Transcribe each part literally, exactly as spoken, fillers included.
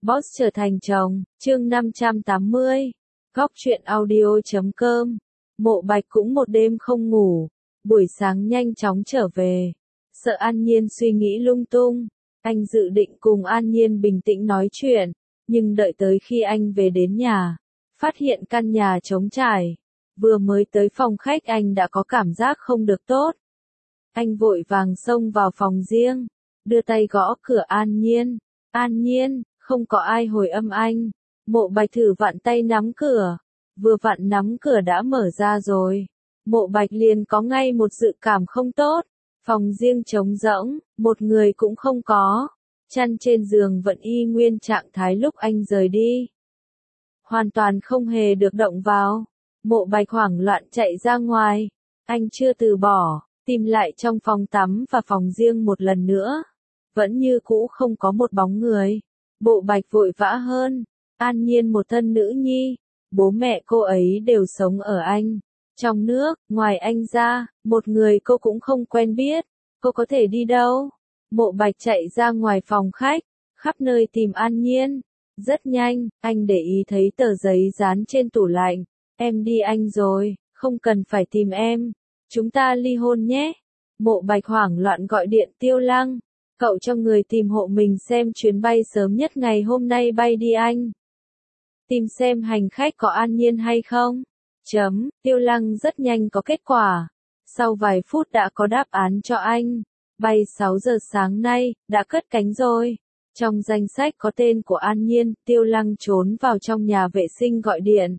Boss trở thành chồng, chương năm trăm tám mươi. Góc truyện audio chấm com. Mộ Bạch cũng một đêm không ngủ, buổi sáng nhanh chóng trở về. Sợ An Nhiên suy nghĩ lung tung, anh dự định cùng An Nhiên bình tĩnh nói chuyện, nhưng đợi tới khi anh về đến nhà, phát hiện căn nhà trống trải. Vừa mới tới phòng khách anh đã có cảm giác không được tốt. Anh vội vàng xông vào phòng riêng, đưa tay gõ cửa An Nhiên. An Nhiên, không có ai hồi âm anh. Mộ Bạch thử vặn tay nắm cửa, vừa vặn nắm cửa đã mở ra rồi. Mộ Bạch liền có ngay một dự cảm không tốt. Phòng riêng trống rỗng, một người cũng không có. Chăn trên giường vẫn y nguyên trạng thái lúc anh rời đi. Hoàn toàn không hề được động vào. Mộ Bạch hoảng loạn chạy ra ngoài. Anh chưa từ bỏ, tìm lại trong phòng tắm và phòng riêng một lần nữa. Vẫn như cũ không có một bóng người. Mộ Bạch vội vã hơn. An Nhiên một thân nữ nhi, bố mẹ cô ấy đều sống ở Anh. Trong nước, ngoài anh ra, một người cô cũng không quen biết. Cô có thể đi đâu? Mộ Bạch chạy ra ngoài phòng khách, khắp nơi tìm An Nhiên. Rất nhanh, anh để ý thấy tờ giấy dán trên tủ lạnh. Em đi Anh rồi, không cần phải tìm em. Chúng ta ly hôn nhé. Mộ Bạch hoảng loạn gọi điện Tiêu Lăng. Cậu cho người tìm hộ mình xem chuyến bay sớm nhất ngày hôm nay bay đi Anh. Tìm xem hành khách có An Nhiên hay không. Chấm, Tiêu Lăng rất nhanh có kết quả. Sau vài phút đã có đáp án cho anh. Bay sáu giờ sáng nay, đã cất cánh rồi. Trong danh sách có tên của An Nhiên, Tiêu Lăng trốn vào trong nhà vệ sinh gọi điện.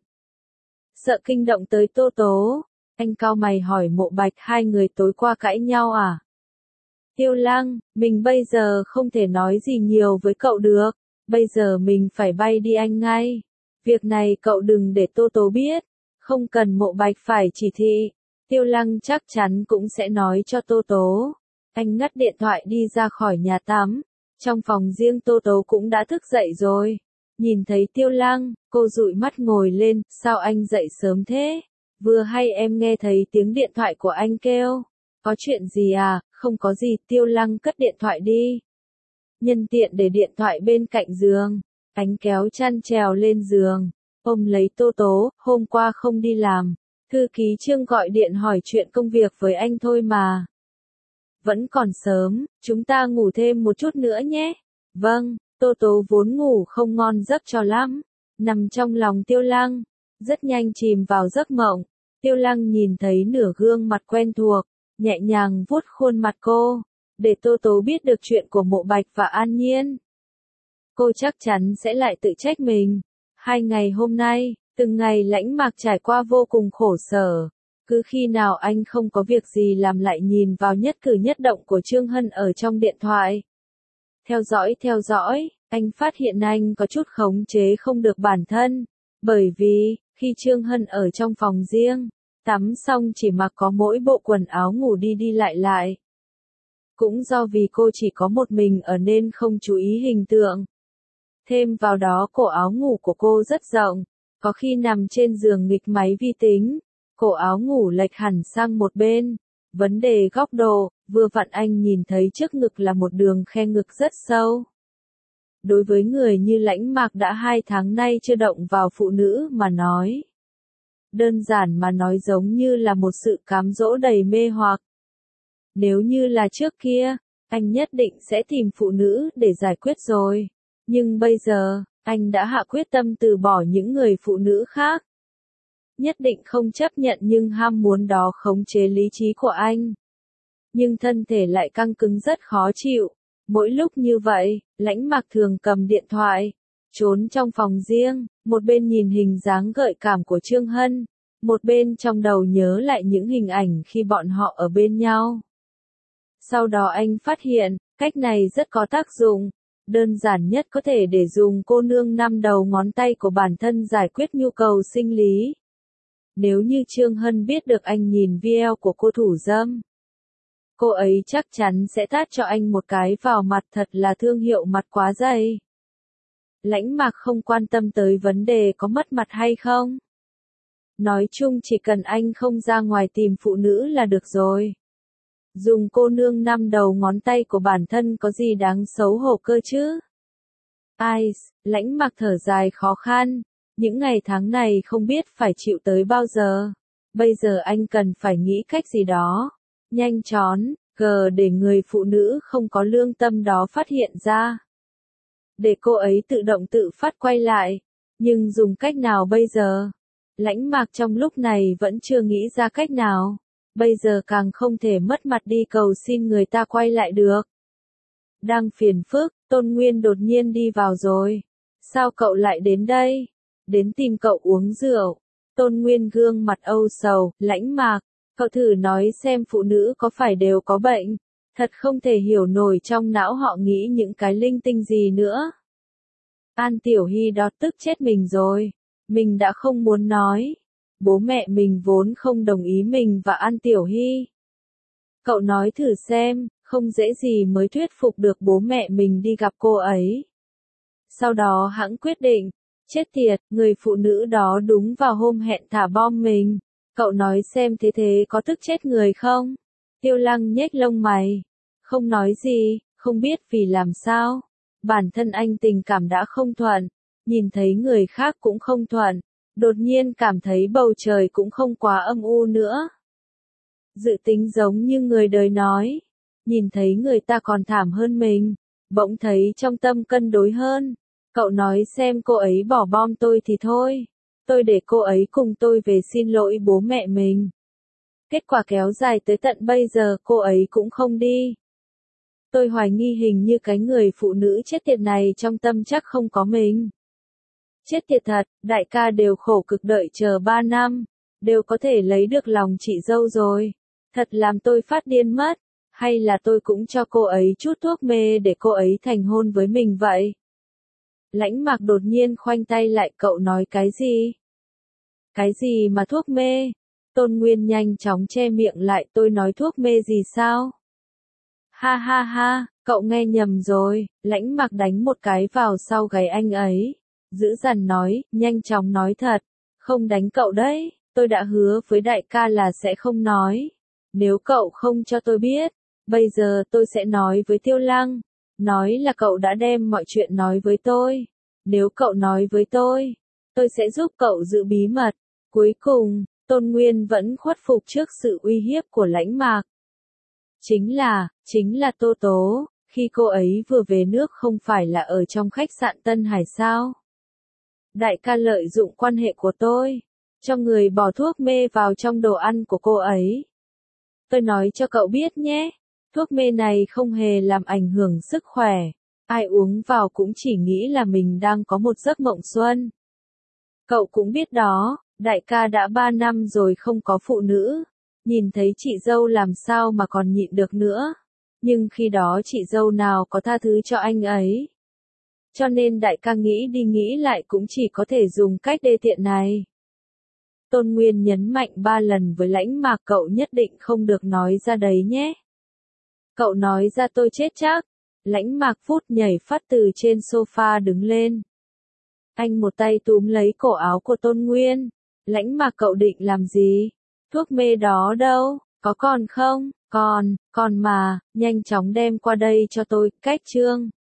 Sợ kinh động tới Tô Tố. Anh cau mày hỏi Mộ Bạch hai người tối qua cãi nhau à? Tiêu Lăng, mình bây giờ không thể nói gì nhiều với cậu được. Bây giờ mình phải bay đi Anh ngay. Việc này cậu đừng để Tô Tố biết. Không cần Mộ Bạch phải chỉ thị. Tiêu Lăng chắc chắn cũng sẽ nói cho Tô Tố. Anh ngắt điện thoại đi ra khỏi nhà tắm. Trong phòng riêng Tô Tố cũng đã thức dậy rồi. Nhìn thấy Tiêu Lăng, cô dụi mắt ngồi lên. Sao anh dậy sớm thế? Vừa hay em nghe thấy tiếng điện thoại của anh kêu. Có chuyện gì à? Không có gì. Tiêu Lăng cất điện thoại đi. Nhân tiện để điện thoại bên cạnh giường. Anh kéo chăn trèo lên giường. Ôm lấy Tô Tố. Hôm qua không đi làm. Thư ký Trương gọi điện hỏi chuyện công việc với anh thôi mà. Vẫn còn sớm, chúng ta ngủ thêm một chút nữa nhé. Vâng, Tô Tố vốn ngủ không ngon giấc cho lắm. Nằm trong lòng Tiêu Lăng. Rất nhanh chìm vào giấc mộng. Tiêu Lăng nhìn thấy nửa gương mặt quen thuộc. Nhẹ nhàng vuốt khuôn mặt cô. Để Tô Tố biết được chuyện của Mộ Bạch và An Nhiên. Cô chắc chắn sẽ lại tự trách mình. Hai ngày hôm nay, từng ngày Lãnh Mạc trải qua vô cùng khổ sở. Cứ khi nào anh không có việc gì làm lại nhìn vào nhất cử nhất động của Trương Hân ở trong điện thoại. Theo dõi theo dõi, anh phát hiện anh có chút khống chế không được bản thân. Bởi vì, khi Trương Hân ở trong phòng riêng, tắm xong chỉ mặc có mỗi bộ quần áo ngủ đi đi lại lại. Cũng do vì cô chỉ có một mình ở nên không chú ý hình tượng. Thêm vào đó cổ áo ngủ của cô rất rộng, có khi nằm trên giường nghịch máy vi tính, cổ áo ngủ lệch hẳn sang một bên. Vấn đề góc độ, vừa vặn anh nhìn thấy trước ngực là một đường khe ngực rất sâu. Đối với người như Lãnh Mạc đã hai tháng nay chưa động vào phụ nữ mà nói. Đơn giản mà nói giống như là một sự cám dỗ đầy mê hoặc. Nếu như là trước kia, anh nhất định sẽ tìm phụ nữ để giải quyết rồi. Nhưng bây giờ, anh đã hạ quyết tâm từ bỏ những người phụ nữ khác. Nhất định không chấp nhận nhưng ham muốn đó khống chế lý trí của anh. Nhưng thân thể lại căng cứng rất khó chịu. Mỗi lúc như vậy, Lãnh Mạc thường cầm điện thoại, trốn trong phòng riêng, một bên nhìn hình dáng gợi cảm của Trương Hân, một bên trong đầu nhớ lại những hình ảnh khi bọn họ ở bên nhau. Sau đó anh phát hiện, cách này rất có tác dụng. Đơn giản nhất có thể để dùng cô nương năm đầu ngón tay của bản thân giải quyết nhu cầu sinh lý. Nếu như Trương Hân biết được anh nhìn video của cô thủ dâm, cô ấy chắc chắn sẽ tát cho anh một cái vào mặt, thật là thương hiệu mặt quá dày. Lãnh Mạc không quan tâm tới vấn đề có mất mặt hay không. Nói chung chỉ cần anh không ra ngoài tìm phụ nữ là được rồi. Dùng cô nương năm đầu ngón tay của bản thân có gì đáng xấu hổ cơ chứ? Ai, Lãnh Mặc thở dài khó khăn, những ngày tháng này không biết phải chịu tới bao giờ. Bây giờ anh cần phải nghĩ cách gì đó, nhanh chóng, gờ để người phụ nữ không có lương tâm đó phát hiện ra. Để cô ấy tự động tự phát quay lại, nhưng dùng cách nào bây giờ? Lãnh Mạc trong lúc này vẫn chưa nghĩ ra cách nào, bây giờ càng không thể mất mặt đi cầu xin người ta quay lại được. Đang phiền phức, Tôn Nguyên đột nhiên đi vào rồi. Sao cậu lại đến đây? Đến tìm cậu uống rượu. Tôn Nguyên gương mặt âu sầu, Lãnh Mạc, cậu thử nói xem phụ nữ có phải đều có bệnh, thật không thể hiểu nổi trong não họ nghĩ những cái linh tinh gì nữa. An Tiểu Hy đó tức chết mình rồi, mình đã không muốn nói, bố mẹ mình vốn không đồng ý mình và An Tiểu Hy. Cậu nói thử xem, không dễ gì mới thuyết phục được bố mẹ mình đi gặp cô ấy. Sau đó hãng quyết định, chết tiệt, người phụ nữ đó đúng vào hôm hẹn thả bom mình. Cậu nói xem thế thế có tức chết người không? Tiêu Lăng nhếch lông mày. Không nói gì, không biết vì làm sao. Bản thân anh tình cảm đã không thuận, nhìn thấy người khác cũng không thuận, đột nhiên cảm thấy bầu trời cũng không quá âm u nữa. Dự tính giống như người đời nói, nhìn thấy người ta còn thảm hơn mình, bỗng thấy trong tâm cân đối hơn. Cậu nói xem cô ấy bỏ bom tôi thì thôi, tôi để cô ấy cùng tôi về xin lỗi bố mẹ mình. Kết quả kéo dài tới tận bây giờ cô ấy cũng không đi. Tôi hoài nghi hình như cái người phụ nữ chết tiệt này trong tâm chắc không có mình. Chết tiệt thật, đại ca đều khổ cực đợi chờ ba năm, đều có thể lấy được lòng chị dâu rồi. Thật làm tôi phát điên mất, hay là tôi cũng cho cô ấy chút thuốc mê để cô ấy thành hôn với mình vậy? Lãnh Mạc đột nhiên khoanh tay lại, cậu nói cái gì? Cái gì mà thuốc mê? Tôn Nguyên nhanh chóng che miệng lại, tôi nói thuốc mê gì sao? Ha ha ha, cậu nghe nhầm rồi. Lãnh Mạc đánh một cái vào sau gáy anh ấy, dữ dằn nói, nhanh chóng nói thật, không đánh cậu đấy, tôi đã hứa với đại ca là sẽ không nói. Nếu cậu không cho tôi biết, bây giờ tôi sẽ nói với Tiêu Lăng, nói là cậu đã đem mọi chuyện nói với tôi. Nếu cậu nói với tôi, tôi sẽ giúp cậu giữ bí mật. Cuối cùng, Tôn Nguyên vẫn khuất phục trước sự uy hiếp của Lãnh Mạc. Chính là, chính là Tô Tố, khi cô ấy vừa về nước không phải là ở trong khách sạn Tân Hải sao? Đại ca lợi dụng quan hệ của tôi, cho người bỏ thuốc mê vào trong đồ ăn của cô ấy. Tôi nói cho cậu biết nhé, thuốc mê này không hề làm ảnh hưởng sức khỏe, ai uống vào cũng chỉ nghĩ là mình đang có một giấc mộng xuân. Cậu cũng biết đó, đại ca đã ba năm rồi không có phụ nữ, nhìn thấy chị dâu làm sao mà còn nhịn được nữa, nhưng khi đó chị dâu nào có tha thứ cho anh ấy. Cho nên đại ca nghĩ đi nghĩ lại cũng chỉ có thể dùng cách đê tiện này. Tôn Nguyên nhấn mạnh ba lần với Lãnh Mạc, cậu nhất định không được nói ra đấy nhé. Cậu nói ra tôi chết chắc. Lãnh Mạc phút nhảy phát từ trên sofa đứng lên. Anh một tay túm lấy cổ áo của Tôn Nguyên. Lãnh Mạc, cậu định làm gì? Thuốc mê đó đâu? Có còn không? Còn, còn mà, nhanh chóng đem qua đây cho tôi, cách trương.